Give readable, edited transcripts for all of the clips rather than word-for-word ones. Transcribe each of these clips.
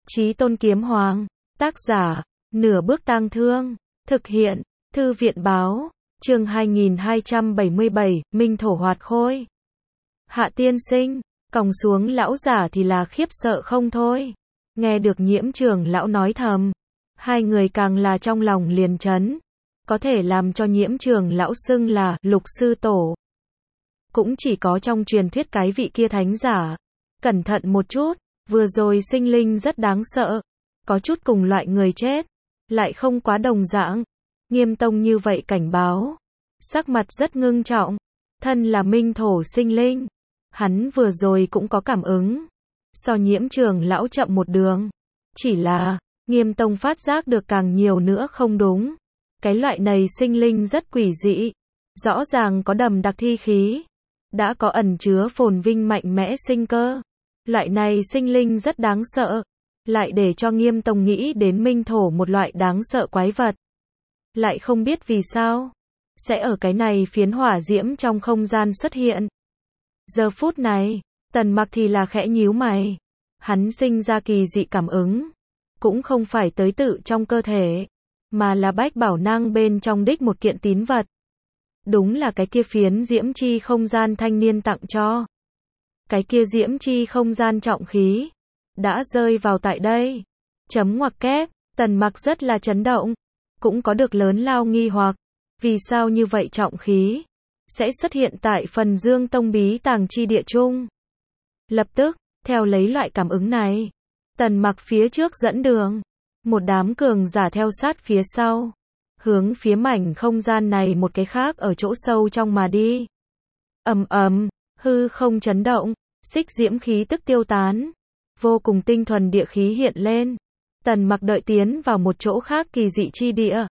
Chí Tôn Kiếm Hoàng, tác giả, Nửa Bước Tang Thương, thực hiện, Thư viện Báo, chương 2277, Minh Thổ Hoạt Khôi. Hạ tiên sinh, còng xuống lão giả thì là khiếp sợ không thôi. Nghe được Nhiễm trưởng lão nói thầm, hai người càng là trong lòng liền chấn. Có thể làm cho Nhiễm trưởng lão xưng là Lục sư tổ. Cũng chỉ có trong truyền thuyết cái vị kia thánh giả. Cẩn thận một chút, vừa rồi sinh linh rất đáng sợ. Có chút cùng loại người chết, lại không quá đồng dạng. Nghiêm tông như vậy cảnh báo. Sắc mặt rất ngưng trọng. Thân là minh thổ sinh linh. Hắn vừa rồi cũng có cảm ứng. So Nhiễm trưởng lão chậm một đường. Chỉ là, Nghiêm tông phát giác được càng nhiều nữa không đúng. Cái loại này sinh linh rất quỷ dị. Rõ ràng có đầm đặc thi khí. Đã có ẩn chứa phồn vinh mạnh mẽ sinh cơ. Loại này sinh linh rất đáng sợ. Lại để cho Nghiêm tông nghĩ đến minh thổ một loại đáng sợ quái vật. Lại không biết vì sao. Sẽ ở cái này phiến hỏa diễm trong không gian xuất hiện. Giờ phút này, Tần Mặc thì là khẽ nhíu mày. Hắn sinh ra kỳ dị cảm ứng. Cũng không phải tới tự trong cơ thể. Mà là bách bảo năng bên trong đích một kiện tín vật. Đúng là cái kia phiến diễm chi không gian thanh niên tặng cho. Cái kia diễm chi không gian trọng khí. Đã rơi vào tại đây. Chấm ngoặc kép, Tần Mặc rất là chấn động. Cũng có được lớn lao nghi hoặc. Vì sao như vậy trọng khí sẽ xuất hiện tại phần Dương Tông bí tàng chi địa chung. Lập tức, theo lấy loại cảm ứng này. Tần Mặc phía trước dẫn đường. Một đám cường giả theo sát phía sau. Hướng phía mảnh không gian này một cái khác ở chỗ sâu trong mà đi. Ầm ầm, hư không chấn động, xích diễm khí tức tiêu tán. Vô cùng tinh thuần địa khí hiện lên. Tần Mặc đợi tiến vào một chỗ khác kỳ dị chi địa.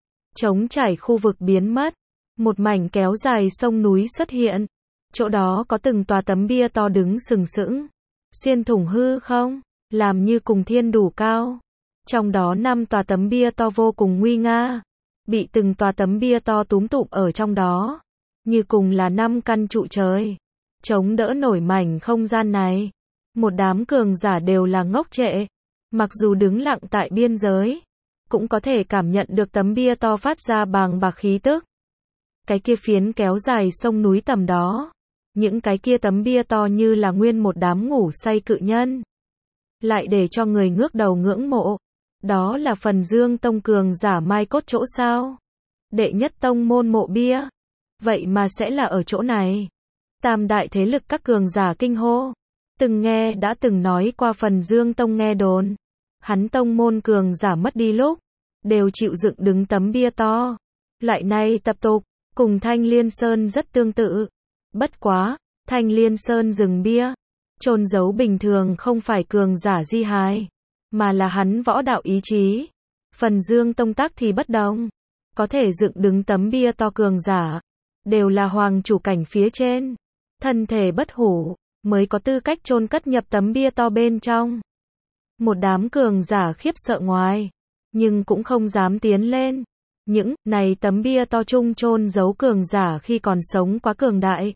Trống trải khu vực biến mất. Một mảnh kéo dài sông núi xuất hiện. Chỗ đó có từng tòa tấm bia to đứng sừng sững. Xuyên thủng hư không, làm như cùng thiên đủ cao. Trong đó 5 tòa tấm bia to vô cùng nguy nga. Bị từng tòa tấm bia to túm tụm ở trong đó. Như cùng là 5 căn trụ trời. Chống đỡ nổi mảnh không gian này. Một đám cường giả đều là ngốc trệ. Mặc dù đứng lặng tại biên giới. Cũng có thể cảm nhận được tấm bia to phát ra bàng bạc khí tức. Cái kia phiến kéo dài sông núi tầm đó. Những cái kia tấm bia to như là nguyên một đám ngủ say cự nhân. Lại để cho người ngước đầu ngưỡng mộ. Đó là phần Dương Tông cường giả mai cốt chỗ sao? Đệ nhất tông môn mộ bia. Vậy mà sẽ là ở chỗ này. Tam đại thế lực các cường giả kinh hô. Từng nghe đã từng nói qua phần Dương Tông nghe đồn. Hắn tông môn cường giả mất đi lúc. Đều chịu dựng đứng tấm bia to. Loại này tập tục. Cùng Thanh Liên Sơn rất tương tự. Bất quá, Thanh Liên Sơn rừng bia. Chôn giấu bình thường không phải cường giả di hài. Mà là hắn võ đạo ý chí. Phần Dương Tông tác thì bất đồng. Có thể dựng đứng tấm bia to cường giả. Đều là hoàng chủ cảnh phía trên. Thân thể bất hủ. Mới có tư cách chôn cất nhập tấm bia to bên trong. Một đám cường giả khiếp sợ ngoài. Nhưng cũng không dám tiến lên. Những này tấm bia to chung chôn giấu cường giả khi còn sống quá cường đại.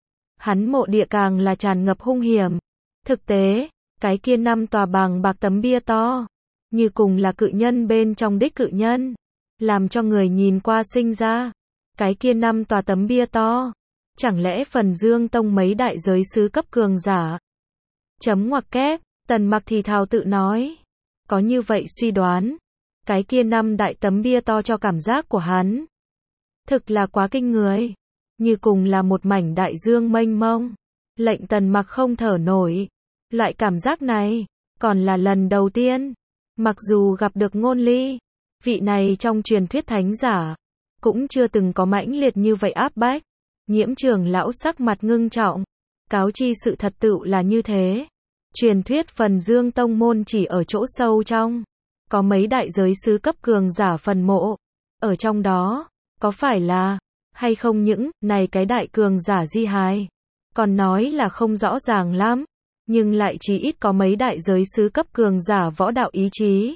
Hắn mộ địa càng là tràn ngập hung hiểm. Thực tế, cái kia 5 tòa bàng bạc tấm bia to. Như cùng là cự nhân bên trong đích cự nhân. Làm cho người nhìn qua sinh ra. Cái kia 5 tòa tấm bia to. Chẳng lẽ phần Dương Tông mấy đại giới sứ cấp cường giả. Chấm ngoặc kép, Tần Mặc thì thào tự nói. Có như vậy suy đoán. Cái kia 5 đại tấm bia to cho cảm giác của hắn. Thực là quá kinh người. Như cùng là một mảnh đại dương mênh mông. Lệnh Tần Mặc không thở nổi. Loại cảm giác này, còn là lần đầu tiên. Mặc dù gặp được Ngôn Ly. Vị này trong truyền thuyết thánh giả. Cũng chưa từng có mãnh liệt như vậy áp bách. Nhiễm trưởng lão sắc mặt ngưng trọng. Cáo chi sự thật tựu là như thế. Truyền thuyết phần Dương Tông môn chỉ ở chỗ sâu trong. Có mấy đại giới sứ cấp cường giả phần mộ. Ở trong đó, có phải là, hay không những, này cái đại cường giả di hài. Còn nói là không rõ ràng lắm. Nhưng lại chỉ ít có mấy đại giới sứ cấp cường giả võ đạo ý chí.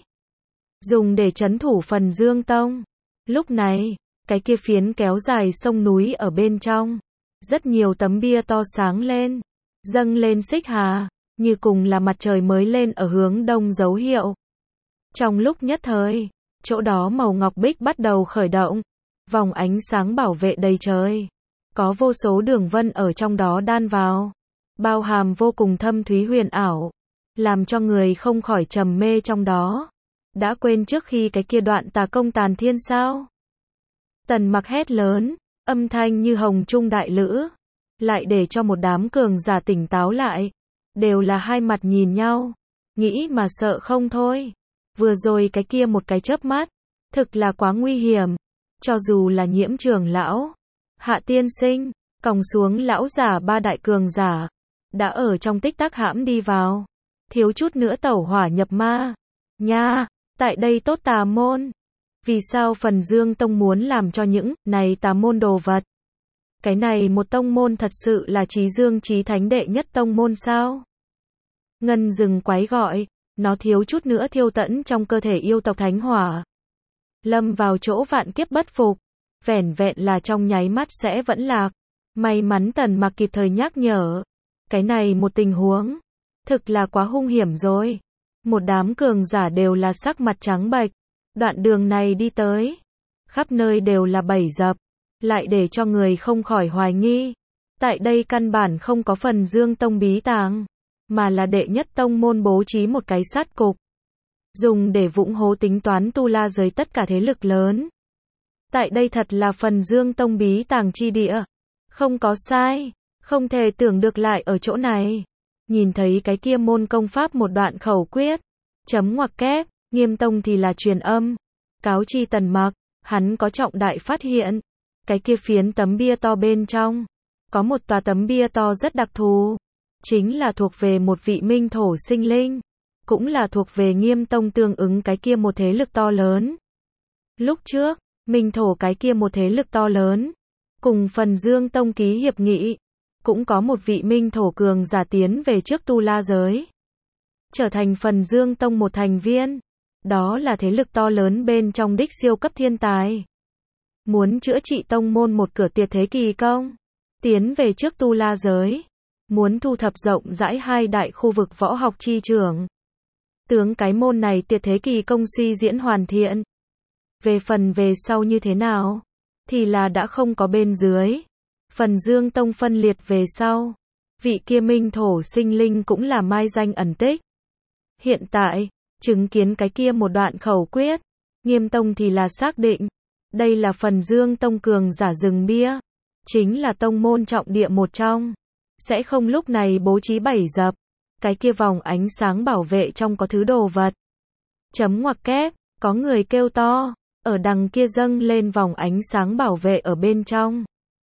Dùng để trấn thủ phần Dương Tông. Lúc này, cái kia phiến kéo dài sông núi ở bên trong. Rất nhiều tấm bia to sáng lên. Dâng lên xích hà. như cùng là mặt trời mới lên ở hướng đông dấu hiệu. Trong lúc nhất thời, chỗ đó màu ngọc bích bắt đầu khởi động, vòng ánh sáng bảo vệ đầy trời. Có vô số đường vân ở trong đó đan vào, bao hàm vô cùng thâm thúy huyền ảo, làm cho người không khỏi trầm mê trong đó. Đã quên trước khi cái kia đoạn tà công tàn thiên sao? Tần Mặc hét lớn, âm thanh như hồng trung đại lữ, lại để cho một đám cường giả tỉnh táo lại, đều là hai mặt nhìn nhau, nghĩ mà sợ không thôi. Vừa rồi cái kia một cái chớp mắt, thực là quá nguy hiểm, cho dù là Nhiễm trưởng lão, Hạ tiên sinh, còng xuống lão giả ba đại cường giả, đã ở trong tích tắc hãm đi vào, thiếu chút nữa tẩu hỏa nhập ma. Nha, tại đây tốt tà môn. Vì sao Phần Dương Tông muốn làm cho những này tà môn đồ vật? Cái này một tông môn thật sự là Chí Dương Chí Thánh đệ nhất tông môn sao? Ngân rừng quái gọi, nó thiếu chút nữa thiêu tận trong cơ thể yêu tộc thánh hỏa. Lâm vào chỗ vạn kiếp bất phục, vẻn vẹn là trong nháy mắt sẽ vẫn lạc. May mắn Tần Mặc kịp thời nhắc nhở. Cái này một tình huống, thực là quá hung hiểm rồi. Một đám cường giả đều là sắc mặt trắng bệch. Đoạn đường này đi tới, khắp nơi đều là bẫy dập, lại để cho người không khỏi hoài nghi. Tại đây căn bản không có Phần Dương Tông bí tàng, mà là đệ nhất tông môn bố trí một cái sát cục, dùng để vũng hố tính toán tu la giới tất cả thế lực lớn. Tại đây thật là Phần Dương Tông bí tàng chi địa. Không có sai, không thể tưởng được lại ở chỗ này. Nhìn thấy cái kia môn công pháp một đoạn khẩu quyết, chấm ngoặc kép, Nghiêm Tông thì là truyền âm, cáo chi Tần Mặc, hắn có trọng đại phát hiện. Cái kia phiến tấm bia to bên trong, có một tòa tấm bia to rất đặc thù, chính là thuộc về một vị minh thổ sinh linh, cũng là thuộc về Nghiêm Tông tương ứng cái kia một thế lực to lớn. Lúc trước, minh thổ cái kia một thế lực to lớn, cùng Phần Dương Tông ký hiệp nghị, cũng có một vị minh thổ cường giả tiến về trước tu la giới, trở thành Phần Dương Tông một thành viên. Đó là thế lực to lớn bên trong đích siêu cấp thiên tài. Muốn chữa trị tông môn một cửa tuyệt thế kỳ công, tiến về trước tu la giới, muốn thu thập rộng rãi hai đại khu vực võ học chi trường. Tướng cái môn này tuyệt thế kỳ công suy diễn hoàn thiện. Về phần về sau như thế nào, thì là đã không có bên dưới. Phần Dương Tông phân liệt về sau, vị kia minh thổ sinh linh cũng là mai danh ẩn tích. Hiện tại, chứng kiến cái kia một đoạn khẩu quyết, Nghiêm Tông thì là xác định, đây là Phần Dương Tông cường giả rừng bia, chính là tông môn trọng địa một trong, sẽ không lúc này bố trí bẫy dập, cái kia vòng ánh sáng bảo vệ trong có thứ đồ vật. Chấm ngoặc kép, có người kêu to, ở đằng kia dâng lên vòng ánh sáng bảo vệ ở bên trong.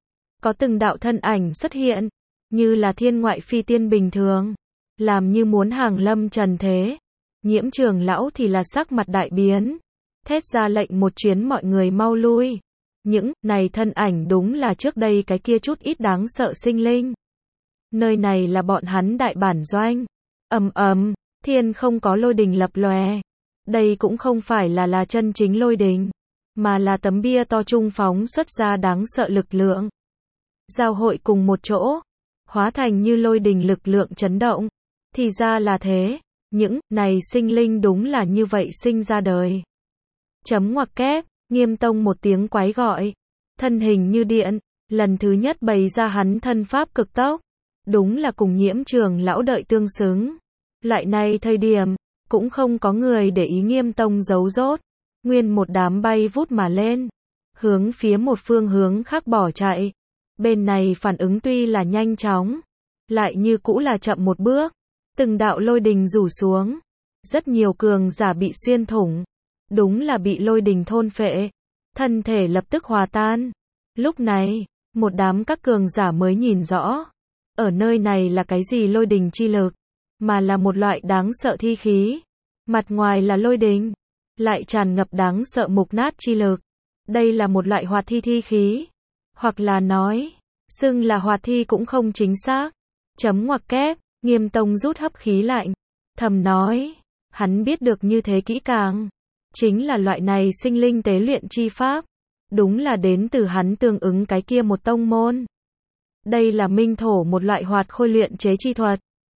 Có từng đạo thân ảnh xuất hiện, như là thiên ngoại phi tiên bình thường, làm như muốn hàng lâm trần thế. Nhiễm trưởng lão thì là sắc mặt đại biến, thét ra lệnh một chuyến mọi người mau lui. Những này thân ảnh đúng là trước đây cái kia chút ít đáng sợ sinh linh. Nơi này là bọn hắn đại bản doanh. Ầm ầm, thiên không có lôi đình lập lòe. Đây cũng không phải là chân chính lôi đình, mà là tấm bia to trung phóng xuất ra đáng sợ lực lượng. Giao hội cùng một chỗ, hóa thành như lôi đình lực lượng chấn động. Thì ra là thế. Những này sinh linh đúng là như vậy sinh ra đời. Chấm ngoặc kép, Nghiêm Tông một tiếng quái gọi, thân hình như điện, lần thứ nhất bày ra hắn thân pháp cực tốc, đúng là cùng Nhiễm trưởng lão đợi tương xứng. Loại này thời điểm, cũng không có người để ý Nghiêm Tông giấu rốt, nguyên một đám bay vút mà lên, hướng phía một phương hướng khác bỏ chạy. Bên này phản ứng tuy là nhanh chóng, lại như cũ là chậm một bước. Từng đạo lôi đình rủ xuống, rất nhiều cường giả bị xuyên thủng, đúng là bị lôi đình thôn phệ, thân thể lập tức hòa tan. Lúc này, một đám các cường giả mới nhìn rõ, ở nơi này là cái gì lôi đình chi lực, mà là một loại đáng sợ thi khí. Mặt ngoài là lôi đình, lại tràn ngập đáng sợ mục nát chi lực. Đây là một loại hoạt thi thi khí, hoặc là nói, xưng là hoạt thi cũng không chính xác. Chấm ngoặc kép, Nghiêm Tông rút hấp khí lạnh, thầm nói, hắn biết được như thế kỹ càng, chính là loại này sinh linh tế luyện chi pháp, đúng là đến từ hắn tương ứng cái kia một tông môn. Đây là minh thổ một loại hoạt khôi luyện chế chi thuật.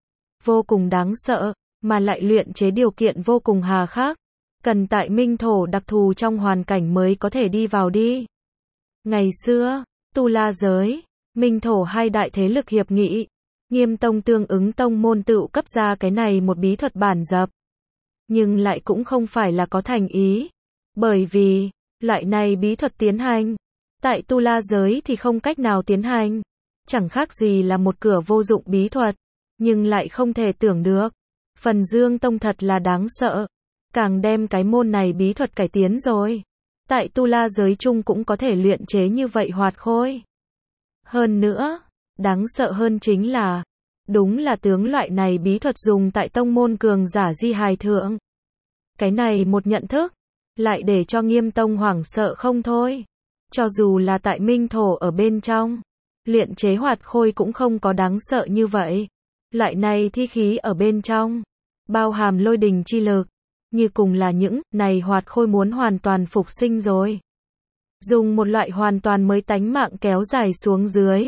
vô cùng đáng sợ, mà lại luyện chế điều kiện vô cùng hà khắc, cần tại minh thổ đặc thù trong hoàn cảnh mới có thể đi vào đi. Ngày xưa, Tu La giới, minh thổ hai đại thế lực hiệp nghị, Nghiêm tông tương ứng tông môn tự cấp ra cái này một bí thuật bản dập. Nhưng lại cũng không phải là có thành ý, bởi vì, loại này bí thuật tiến hành, tại Tu La giới thì không cách nào tiến hành, chẳng khác gì là một cửa vô dụng bí thuật, nhưng lại không thể tưởng được. Phần Dương Tông thật là đáng sợ, càng đem cái môn này bí thuật cải tiến rồi. Tại Tu La giới chung cũng có thể luyện chế như vậy hoạt khôi. Hơn nữa, đáng sợ hơn chính là, đúng là tướng loại này bí thuật dùng tại tông môn cường giả di hài thượng. Cái này một nhận thức, lại để cho Nghiêm tông hoảng sợ không thôi. Cho dù là tại minh thổ ở bên trong, luyện chế hoạt khôi cũng không có đáng sợ như vậy. Loại này thi khí ở bên trong, bao hàm lôi đình chi lực, như cùng là những này hoạt khôi muốn hoàn toàn phục sinh rồi. Dùng một loại hoàn toàn mới tánh mạng kéo dài xuống dưới.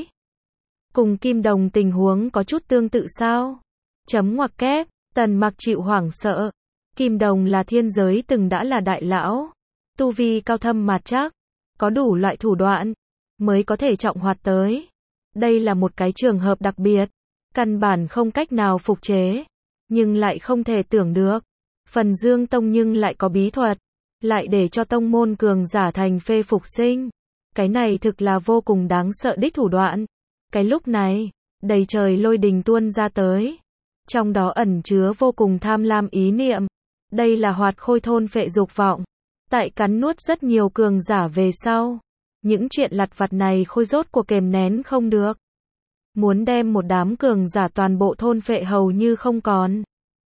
Cùng Kim Đồng tình huống có chút tương tự sao? Chấm ngoặc kép, Tần Mặc chịu hoảng sợ. Kim Đồng là thiên giới từng đã là đại lão, tu vi cao thâm mạt chắc, có đủ loại thủ đoạn, mới có thể trọng hoạt tới. Đây là một cái trường hợp đặc biệt, căn bản không cách nào phục chế, nhưng lại không thể tưởng được. Phần Dương Tông nhưng lại có bí thuật, lại để cho tông môn cường giả thành phê phục sinh. Cái này thực là vô cùng đáng sợ đích thủ đoạn. Cái lúc này, đầy trời lôi đình tuôn ra tới. Trong đó ẩn chứa vô cùng tham lam ý niệm. Đây là hoạt khôi thôn phệ dục vọng. Tại cắn nuốt rất nhiều cường giả về sau. Những chuyện lặt vặt này khôi rốt cuộc kềm nén không được. Muốn đem một đám cường giả toàn bộ thôn phệ hầu như không còn.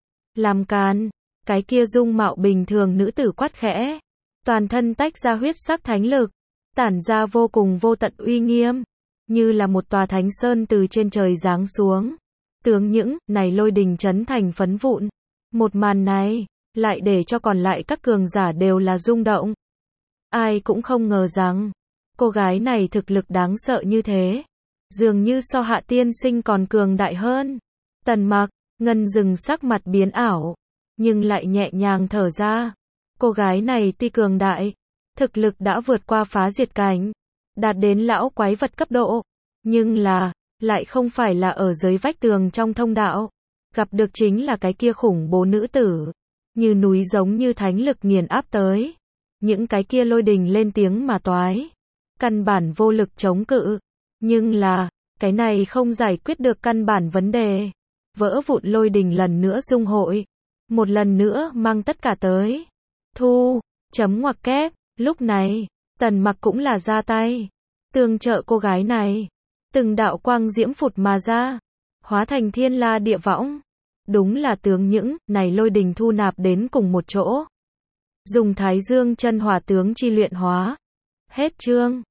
Làm càn, cái kia dung mạo bình thường nữ tử quát khẽ. Toàn thân tách ra huyết sắc thánh lực. Tản ra vô cùng vô tận uy nghiêm. Như là một tòa thánh sơn từ trên trời giáng xuống. Tướng những này lôi đình chấn thành phấn vụn. Một màn này, lại để cho còn lại các cường giả đều là rung động. Ai cũng không ngờ rằng, cô gái này thực lực đáng sợ như thế. Dường như so Hạ tiên sinh còn cường đại hơn. Tần Mặc, Ngân Dừng sắc mặt biến ảo, nhưng lại nhẹ nhàng thở ra. Cô gái này tuy cường đại, thực lực đã vượt qua phá diệt cảnh, đạt đến lão quái vật cấp độ, nhưng là, lại không phải là ở dưới vách tường trong thông đạo. Gặp được chính là cái kia khủng bố nữ tử, như núi giống như thánh lực nghiền áp tới. Những cái kia lôi đình lên tiếng mà toái, căn bản vô lực chống cự. Nhưng là, cái này không giải quyết được căn bản vấn đề. Vỡ vụn lôi đình lần nữa dung hội, một lần nữa mang tất cả tới. Thu, chấm ngoặc kép, lúc này, Tần Mặc cũng là ra tay, tương trợ cô gái này. Từng đạo quang diễm phụt mà ra, hóa thành thiên la địa võng. Đúng là tướng những này lôi đình thu nạp đến cùng một chỗ. Dùng Thái Dương chân hỏa tướng chi luyện hóa. Hết chương.